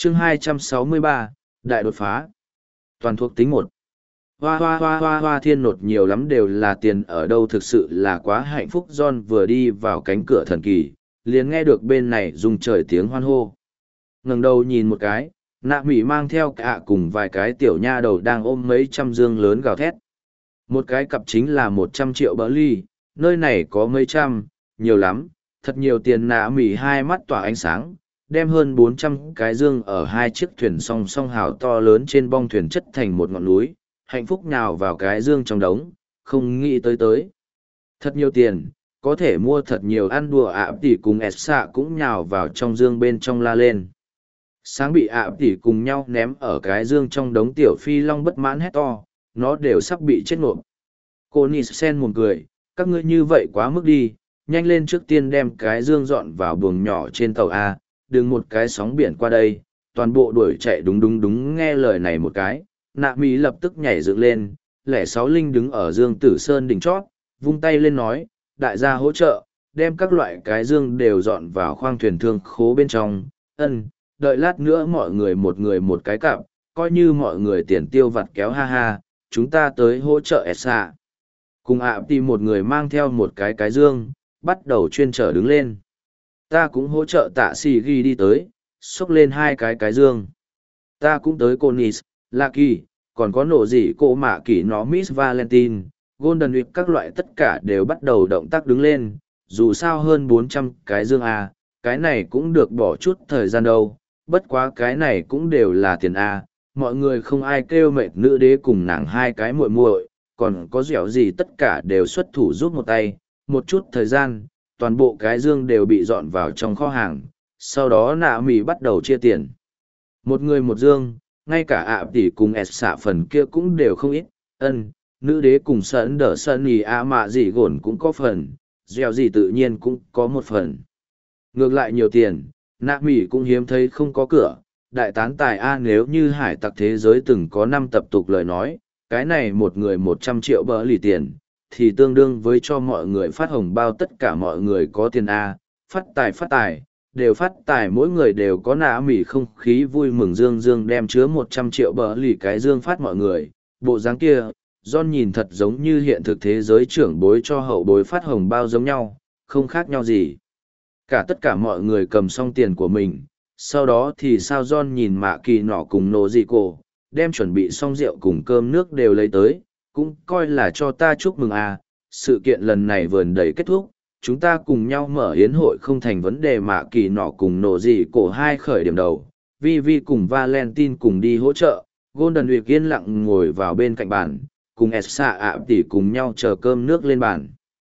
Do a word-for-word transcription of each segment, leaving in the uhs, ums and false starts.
chương hai trăm sáu mươi ba, đại đột phá. Toàn thuộc tính một. Hoa hoa hoa hoa hoa thiên nột nhiều lắm đều là tiền ở đâu, thực sự là quá hạnh phúc. John vừa đi vào cánh cửa thần kỳ, liền nghe được bên này rung trời tiếng hoan hô. Ngẩng đầu nhìn một cái, nạ mỉ mang theo cả cùng vài cái tiểu nha đầu đang ôm mấy trăm dương lớn gào thét. Một cái cặp chính là một trăm triệu bờ ly, nơi này có mấy trăm, nhiều lắm, thật nhiều tiền. Nạ mỉ hai mắt tỏa ánh sáng, đem hơn bốn trăm cái dương ở hai chiếc thuyền song song hào to lớn trên bong thuyền chất thành một ngọn núi, hạnh phúc nhào vào cái dương trong đống, không nghĩ tới tới. Thật nhiều tiền, có thể mua thật nhiều ăn đùa. ạ tỷ cùng ẹt xạ cũng nhào vào trong dương bên trong la lên. Sáng bị ạ tỷ cùng nhau ném ở cái dương trong đống, tiểu phi long bất mãn hét to, nó đều sắp bị chết nộp. Cô Nisen một cười, các ngươi như vậy quá mức đi, nhanh lên trước tiên đem cái dương dọn vào buồng nhỏ trên tàu A, đừng một cái sóng biển qua đây. Toàn bộ đuổi chạy đúng đúng đúng. Nghe lời này một cái, nạ mỹ lập tức nhảy dựng lên. Lẻ sáu linh đứng ở dương tử sơn đỉnh chót, vung tay lên nói, đại gia hỗ trợ, đem các loại cái dương đều dọn vào khoang thuyền thương khố bên trong. Ân, đợi lát nữa mọi người một người một cái cặp, coi như mọi người tiền tiêu vặt kéo, ha ha, chúng ta tới hỗ trợ ẹt xạ. Cùng ạ tìm một người mang theo một cái cái dương, bắt đầu chuyên trở đứng lên. Ta cũng hỗ trợ tạ xì ghi đi tới, xốc lên hai cái cái dương. Ta cũng tới cô Nis, Lucky, còn có nổ gì cô mạ kỷ nó Miss Valentine, Golden Week, các loại tất cả đều bắt đầu động tác đứng lên. Dù sao hơn bốn trăm cái dương A, cái này cũng được bỏ chút thời gian đâu, bất quá cái này cũng đều là tiền A. Mọi người không ai kêu mệt nữ đế cùng nàng hai cái muội muội, còn có dẻo gì tất cả đều xuất thủ giúp một tay. Một chút thời gian, toàn bộ cái dương đều bị dọn vào trong kho hàng, sau đó nạ mì bắt đầu chia tiền. Một người một dương, ngay cả ạ tỷ cùng ẹt xạ phần kia cũng đều không ít. Ân, nữ đế cùng sân đỡ sân ý ạ mạ gì gồn cũng có phần, dẻo gì tự nhiên cũng có một phần. Ngược lại nhiều tiền, nạ mì cũng hiếm thấy không có cửa. Đại tán tài A, nếu như hải tặc thế giới từng có năm tập tục lời nói, cái này một người một trăm triệu bờ lì tiền, thì tương đương với cho mọi người phát hồng bao. Tất cả mọi người có tiền A, phát tài phát tài, đều phát tài, mỗi người đều có. Nạ mỉ không khí vui mừng dương dương đem chứa một trăm triệu bờ lì cái dương phát mọi người. Bộ dáng kia, John nhìn thật giống như hiện thực thế giới trưởng bối cho hậu bối phát hồng bao giống nhau, không khác nhau gì. Cả tất cả mọi người cầm xong tiền của mình, sau đó thì sao John nhìn mạ kỳ nọ cùng nổ dị cổ, đem chuẩn bị xong rượu cùng cơm nước đều lấy tới, cũng coi là cho ta chúc mừng à. Sự kiện lần này vườn đầy kết thúc, chúng ta cùng nhau mở yến hội không thành vấn đề. Mạ kỳ nọ cùng nổ dị cổ hai khởi điểm đầu, Vi Vi cùng Valentine cùng đi hỗ trợ. Golden Week yên lặng ngồi vào bên cạnh bàn, cùng Esa ạ tỷ cùng nhau chờ cơm nước lên bàn.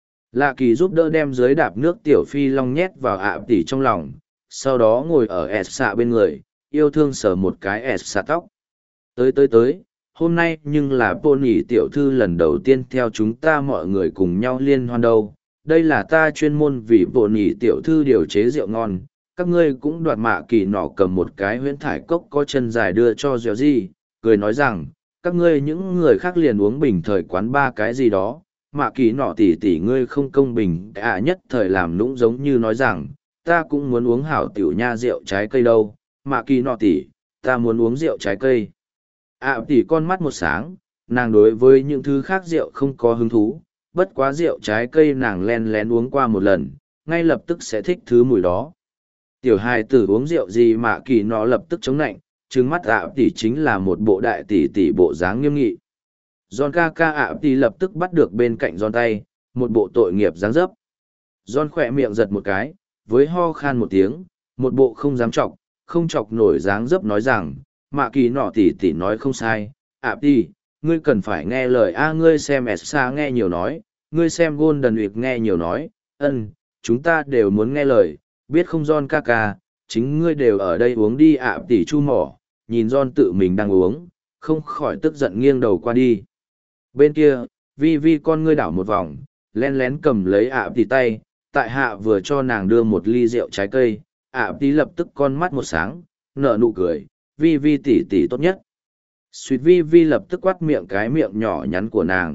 Lạ kỳ giúp đỡ đem dưới đạp nước tiểu phi long nhét vào ạ tỷ trong lòng, sau đó ngồi ở Esa bên người, yêu thương sờ một cái Esa tóc. Tới tới tới, hôm nay nhưng là Pony tiểu thư lần đầu tiên theo chúng ta mọi người cùng nhau liên hoan đâu. Đây là ta chuyên môn vì Pony tiểu thư điều chế rượu ngon. Các ngươi cũng đoạt. Mạ kỳ nọ cầm một cái huyễn thải cốc có chân dài đưa cho Dẻo Di, cười nói rằng, các ngươi những người khác liền uống bình thời quán ba cái gì đó. Mạ kỳ nọ tỉ tỉ ngươi không công bình à, nhất thời làm nũng giống như nói rằng, ta cũng muốn uống hảo tiểu nha rượu trái cây đâu. Mạ kỳ nọ tỉ, ta muốn uống rượu trái cây. ạ tỉ con mắt một sáng, nàng đối với những thứ khác rượu không có hứng thú, bất quá rượu trái cây nàng len lén uống qua một lần, ngay lập tức sẽ thích thứ mùi đó. Tiểu hài tử uống rượu gì mạ kỳ nọ lập tức chống nạnh, trừng mắt ạ tỉ chính là một bộ đại tỷ tỷ bộ dáng nghiêm nghị. John ca ca ạ tỉ lập tức bắt được bên cạnh John tay, một bộ tội nghiệp dáng dấp. John khỏe miệng giật một cái, với ho khan một tiếng, một bộ không dám chọc, không chọc nổi dáng dấp nói rằng, mạ kỳ nọ tỉ tỉ nói không sai, ạ tỉ, ngươi cần phải nghe lời a, ngươi xem Esa nghe nhiều nói, ngươi xem Golden Week nghe nhiều nói, ân, chúng ta đều muốn nghe lời, biết không John ca ca, chính ngươi đều ở đây uống đi. ạ tỉ chu mỏ, nhìn John tự mình đang uống, không khỏi tức giận nghiêng đầu qua đi. Bên kia, Vi Vi con ngươi đảo một vòng, len lén cầm lấy ạ tỉ tay, tại hạ vừa cho nàng đưa một ly rượu trái cây, ạ tỉ lập tức con mắt một sáng, nở nụ cười, Vi Vi tỉ tỉ tốt nhất. Sweet Vi Vi lập tức quát miệng cái miệng nhỏ nhắn của nàng.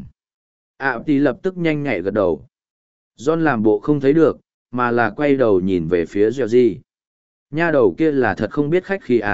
ạ tỉ lập tức nhanh nhạy gật đầu. John làm bộ không thấy được, mà là quay đầu nhìn về phía Georgie. Nha đầu kia là thật không biết khách khí à,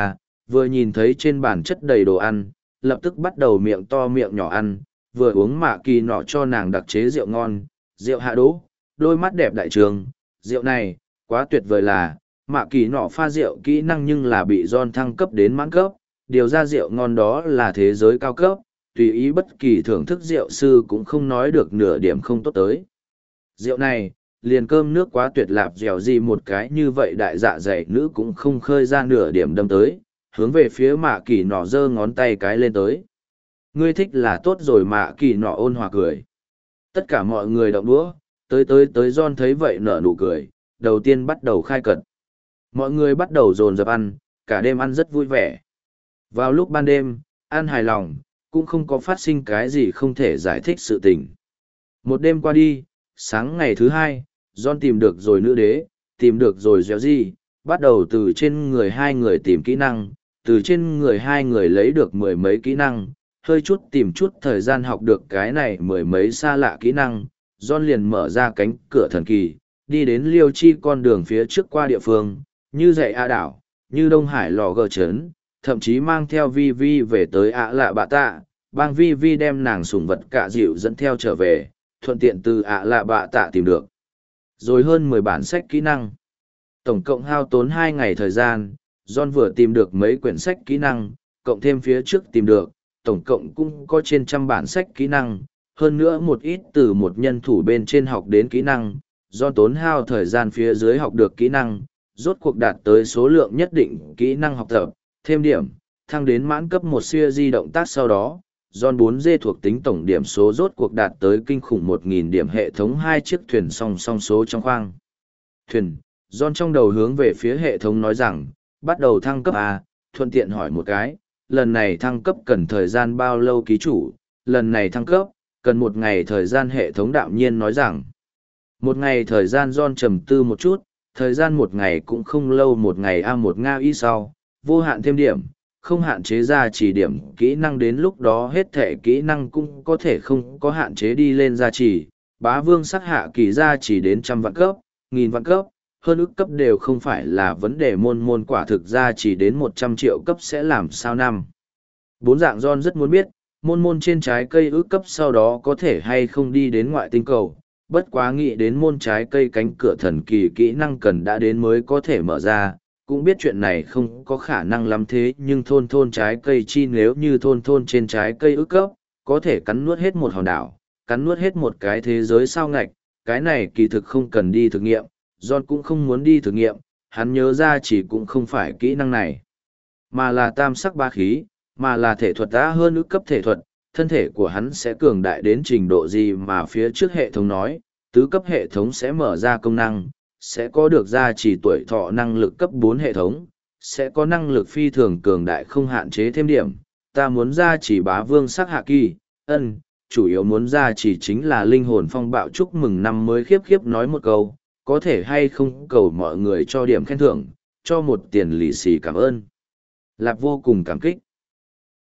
vừa nhìn thấy trên bàn chất đầy đồ ăn, lập tức bắt đầu miệng to miệng nhỏ ăn, vừa uống mạ kỳ nọ cho nàng đặc chế rượu ngon, rượu hạ đỗ, đôi mắt đẹp đại trường, rượu này, quá tuyệt vời là, mạ kỳ nọ pha rượu kỹ năng nhưng là bị John thăng cấp đến mãn cấp, điều ra rượu ngon đó là thế giới cao cấp, tùy ý bất kỳ thưởng thức rượu sư cũng không nói được nửa điểm không tốt tới. Rượu này, liền cơm nước quá tuyệt lạp dẻo gì một cái như vậy đại dạ dày nữ cũng không khơi ra nửa điểm đâm tới, hướng về phía mạ kỳ nọ giơ ngón tay cái lên tới. Ngươi thích là tốt rồi, mạ kỳ nọ ôn hòa cười. Tất cả mọi người động đũa, tới tới tới John thấy vậy nở nụ cười, đầu tiên bắt đầu khai cật. Mọi người bắt đầu dồn dập ăn, cả đêm ăn rất vui vẻ. Vào lúc ban đêm, ăn hài lòng, cũng không có phát sinh cái gì không thể giải thích sự tình. Một đêm qua đi, sáng ngày thứ hai, John tìm được rồi nữ đế, tìm được rồi dẻo gì, bắt đầu từ trên người hai người tìm kỹ năng, từ trên người hai người lấy được mười mấy kỹ năng, hơi chút tìm chút thời gian học được cái này mười mấy xa lạ kỹ năng, John liền mở ra cánh cửa thần kỳ, đi đến liêu chi con đường phía trước qua địa phương, như dạy A đảo, như Đông Hải lò gờ trấn, thậm chí mang theo Vi Vi về tới ạ lạ bạ tạ, bang Vi Vi đem nàng sủng vật cạ dịu dẫn theo trở về, thuận tiện từ ạ lạ bạ tạ tìm được. Rồi hơn mười bản sách kỹ năng. Tổng cộng hao tốn hai ngày thời gian, John vừa tìm được mấy quyển sách kỹ năng, cộng thêm phía trước tìm được, tổng cộng cũng có trên trăm bản sách kỹ năng, hơn nữa một ít từ một nhân thủ bên trên học đến kỹ năng, John tốn hao thời gian phía dưới học được kỹ năng, rốt cuộc đạt tới số lượng nhất định kỹ năng học tập, thêm điểm, thăng đến mãn cấp một siêu di động tác sau đó, John bốn D thuộc tính tổng điểm số rốt cuộc đạt tới kinh khủng một nghìn điểm, hệ thống hai chiếc thuyền song song số trong khoang. Thuyền, John trong đầu hướng về phía hệ thống nói rằng, bắt đầu thăng cấp A, thuận tiện hỏi một cái, lần này thăng cấp cần thời gian bao lâu ký chủ, lần này thăng cấp, cần một ngày thời gian, hệ thống đạm nhiên nói rằng. Một ngày thời gian. John trầm tư một chút, thời gian một ngày cũng không lâu, một ngày A một Nga y sau, vô hạn thêm điểm, không hạn chế ra chỉ điểm kỹ năng, đến lúc đó hết thể kỹ năng cũng có thể không có hạn chế đi lên gia trì, bá vương sắc hạ kỳ gia chỉ đến trăm vạn cấp, nghìn vạn cấp, hơn ức cấp đều không phải là vấn đề, môn môn quả thực ra chỉ đến một trăm triệu cấp sẽ làm sao năm. Bốn dạng John rất muốn biết, môn môn trên trái cây ức cấp sau đó có thể hay không đi đến ngoại tinh cầu, bất quá nghĩ đến môn trái cây cánh cửa thần kỳ kỹ năng cần đã đến mới có thể mở ra, cũng biết chuyện này không có khả năng lắm, thế nhưng thôn thôn trái cây chi nếu như thôn thôn trên trái cây ức cấp, có thể cắn nuốt hết một hòn đảo, cắn nuốt hết một cái thế giới sao ngạch, cái này kỳ thực không cần đi thử nghiệm, John cũng không muốn đi thử nghiệm, hắn nhớ ra chỉ cũng không phải kỹ năng này, mà là tam sắc ba khí, mà là thể thuật đã hơn ức cấp thể thuật, thân thể của hắn sẽ cường đại đến trình độ gì mà phía trước hệ thống nói, tứ cấp hệ thống sẽ mở ra công năng, sẽ có được gia trì tuổi thọ năng lực cấp bốn hệ thống, sẽ có năng lực phi thường cường đại không hạn chế thêm điểm, ta muốn gia trì bá vương sắc hạ kỳ, ân, chủ yếu muốn gia trì chính là linh hồn phong bạo, chúc mừng năm mới khiếp khiếp nói một câu, có thể hay không cầu mọi người cho điểm khen thưởng, cho một tiền lì xì cảm ơn. Lạp vô cùng cảm kích.